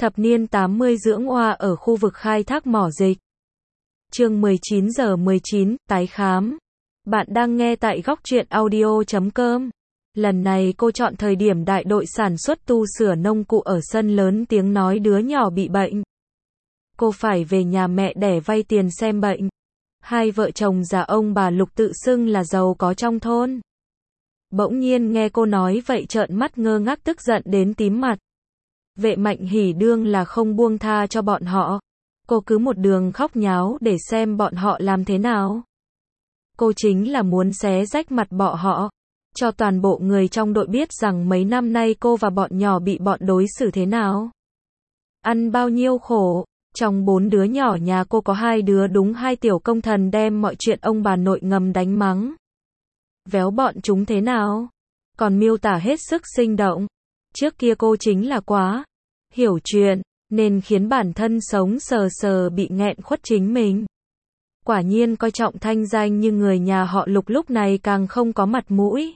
Thập niên 80 dưỡng oa ở khu vực khai thác mỏ dịch. Chương 19 giờ 19, tái khám. Bạn đang nghe tại góc truyện audio.com. Lần này cô chọn thời điểm đại đội sản xuất tu sửa nông cụ ở sân lớn tiếng nói đứa nhỏ bị bệnh. Cô phải về nhà mẹ đẻ vay tiền xem bệnh. Hai vợ chồng già ông bà Lục tự xưng là giàu có trong thôn. Bỗng nhiên nghe cô nói vậy trợn mắt ngơ ngác tức giận đến tím mặt. Vệ Mạnh Hỉ đương là không buông tha cho bọn họ. Cô cứ một đường khóc nháo để xem bọn họ làm thế nào. Cô chính là muốn xé rách mặt bọn họ. Cho toàn bộ người trong đội biết rằng mấy năm nay cô và bọn nhỏ bị bọn đối xử thế nào. Ăn bao nhiêu khổ. Trong 4 đứa nhỏ nhà cô có 2 đứa đúng 2 tiểu công thần đem mọi chuyện ông bà nội ngầm đánh mắng. Véo bọn chúng thế nào? Còn miêu tả hết sức sinh động. Trước kia cô chính là quá hiểu chuyện, nên khiến bản thân sống sờ sờ bị nghẹn khuất chính mình. Quả nhiên coi trọng thanh danh như người nhà họ Lục lúc này càng không có mặt mũi.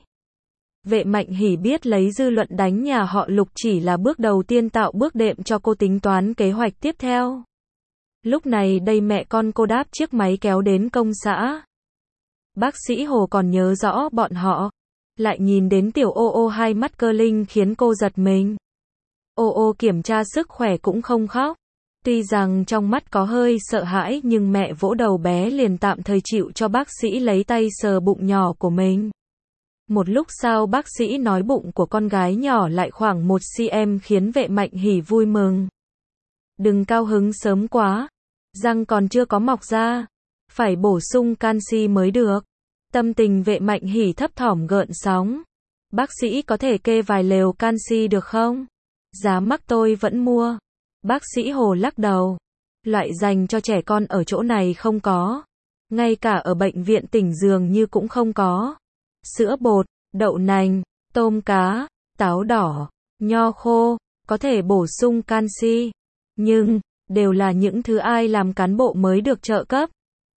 Vệ Mạnh Hỉ biết lấy dư luận đánh nhà họ Lục chỉ là bước đầu tiên tạo bước đệm cho cô tính toán kế hoạch tiếp theo. Lúc này đây mẹ con cô đáp chiếc máy kéo đến công xã. Bác sĩ Hồ còn nhớ rõ bọn họ. Lại nhìn đến tiểu ô ô hai mắt cơ linh khiến cô giật mình. Ô ô kiểm tra sức khỏe cũng không khóc. Tuy rằng trong mắt có hơi sợ hãi nhưng mẹ vỗ đầu bé liền tạm thời chịu cho bác sĩ lấy tay sờ bụng nhỏ của mình. Một lúc sau bác sĩ nói bụng của con gái nhỏ lại khoảng 1 cm khiến Vệ Mạnh Hỉ vui mừng. Đừng cao hứng sớm quá. Răng còn chưa có mọc ra. Phải bổ sung canxi mới được. Tâm tình Vệ Mạnh Hỉ thấp thỏm gợn sóng. Bác sĩ có thể kê vài lều canxi được không? Giá mắc tôi vẫn mua. Bác sĩ Hồ lắc đầu. Loại dành cho trẻ con ở chỗ này không có. Ngay cả ở bệnh viện tỉnh dường như cũng không có. Sữa bột, đậu nành, tôm cá, táo đỏ, nho khô, có thể bổ sung canxi. Nhưng, đều là những thứ ai làm cán bộ mới được trợ cấp.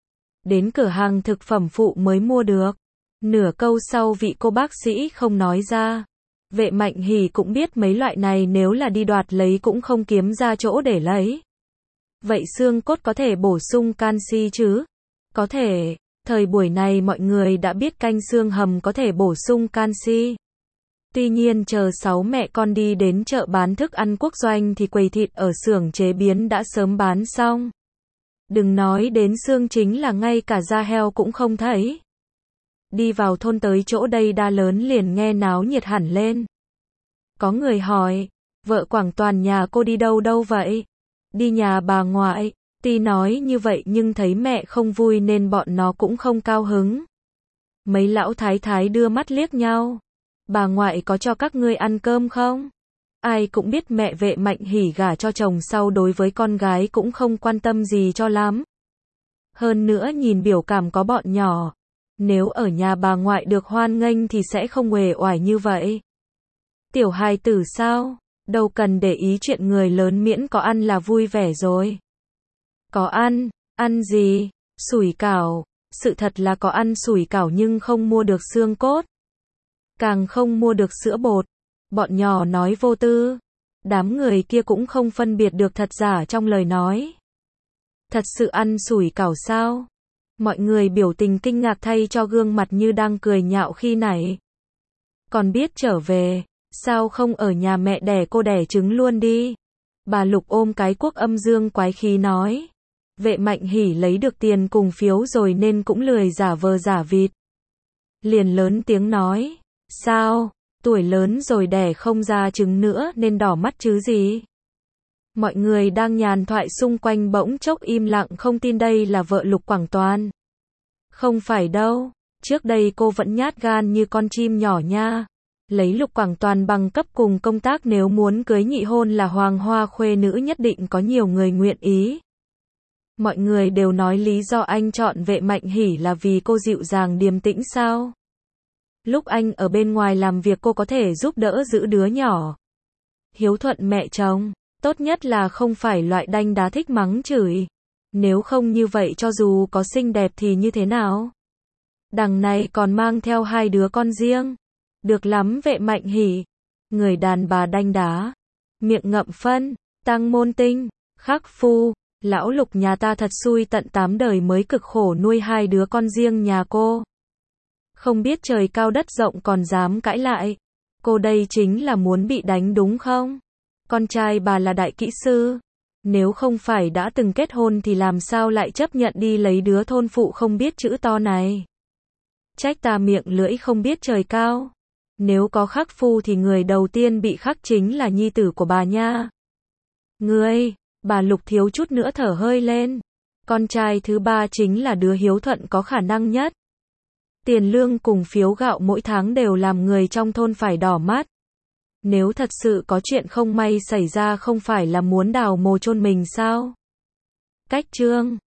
Đến cửa hàng thực phẩm phụ mới mua được. Nửa câu sau vị cô bác sĩ không nói ra. Vệ Mạnh Hỉ cũng biết mấy loại này nếu là đi đoạt lấy cũng không kiếm ra chỗ để lấy. Vậy xương cốt có thể bổ sung canxi chứ? Có thể. Thời buổi này mọi người đã biết canh xương hầm có thể bổ sung canxi. Tuy nhiên chờ 6 mẹ con đi đến chợ bán thức ăn quốc doanh thì quầy thịt ở xưởng chế biến đã sớm bán xong. Đừng nói đến xương chính là ngay cả da heo cũng không thấy. Đi vào thôn tới chỗ đây đa lớn liền nghe náo nhiệt hẳn lên. Có người hỏi, vợ Quảng Toàn nhà cô đi đâu đâu vậy? Đi nhà bà ngoại. Tuy nói như vậy nhưng thấy mẹ không vui nên bọn nó cũng không cao hứng. Mấy lão thái thái đưa mắt liếc nhau. Bà ngoại có cho các ngươi ăn cơm không? Ai cũng biết mẹ Vệ Mạnh Hỉ gả cho chồng sau đối với con gái cũng không quan tâm gì cho lắm. Hơn nữa nhìn biểu cảm có bọn nhỏ. Nếu ở nhà bà ngoại được hoan nghênh thì sẽ không uể oải như vậy. Tiểu hài tử sao? Đâu cần để ý chuyện người lớn miễn có ăn là vui vẻ rồi. Có ăn gì? Sủi cảo. Sự thật là có ăn sủi cảo nhưng không mua được xương cốt. Càng không mua được sữa bột. Bọn nhỏ nói vô tư. Đám người kia cũng không phân biệt được thật giả trong lời nói. Thật sự ăn sủi cảo sao? Mọi người biểu tình kinh ngạc thay cho gương mặt như đang cười nhạo khi nãy. Còn biết trở về, sao không ở nhà mẹ đẻ cô đẻ trứng luôn đi? Bà Lục ôm cái cuốc âm dương quái khí nói. Vệ Mạnh Hỉ lấy được tiền cùng phiếu rồi nên cũng lười giả vờ giả vịt. Liền lớn tiếng nói. Sao? Tuổi lớn rồi đẻ không ra trứng nữa nên đỏ mắt chứ gì? Mọi người đang nhàn thoại xung quanh bỗng chốc im lặng không tin đây là vợ Lục Quảng Toàn. Không phải đâu, trước đây cô vẫn nhát gan như con chim nhỏ nha. Lấy Lục Quảng Toàn bằng cấp cùng công tác nếu muốn cưới nhị hôn là hoàng hoa khuê nữ nhất định có nhiều người nguyện ý. Mọi người đều nói lý do anh chọn Vệ Mạnh Hỉ là vì cô dịu dàng điềm tĩnh sao? Lúc anh ở bên ngoài làm việc cô có thể giúp đỡ giữ đứa nhỏ. Hiếu thuận mẹ chồng, tốt nhất là không phải loại đanh đá thích mắng chửi. Nếu không như vậy cho dù có xinh đẹp thì như thế nào? Đằng này còn mang theo 2 đứa con riêng. Được lắm Vệ Mạnh Hỉ. Người đàn bà đanh đá. Miệng ngậm phân. Tăng môn tinh, khắc phu, lão Lục nhà ta thật xui tận 8 đời mới cực khổ nuôi 2 đứa con riêng nhà cô. Không biết trời cao đất rộng còn dám cãi lại. Cô đây chính là muốn bị đánh đúng không? Con trai bà là đại kỹ sư. Nếu không phải đã từng kết hôn thì làm sao lại chấp nhận đi lấy đứa thôn phụ không biết chữ to này? Trách ta miệng lưỡi không biết trời cao. Nếu có khắc phu thì người đầu tiên bị khắc chính là nhi tử của bà nha. Ngươi, bà Lục thiếu chút nữa thở hơi lên. Con trai thứ ba chính là đứa hiếu thuận có khả năng nhất. Tiền lương cùng phiếu gạo mỗi tháng đều làm người trong thôn phải đỏ mắt. Nếu thật sự có chuyện không may xảy ra không phải là muốn đào mồ chôn mình sao? Cách chương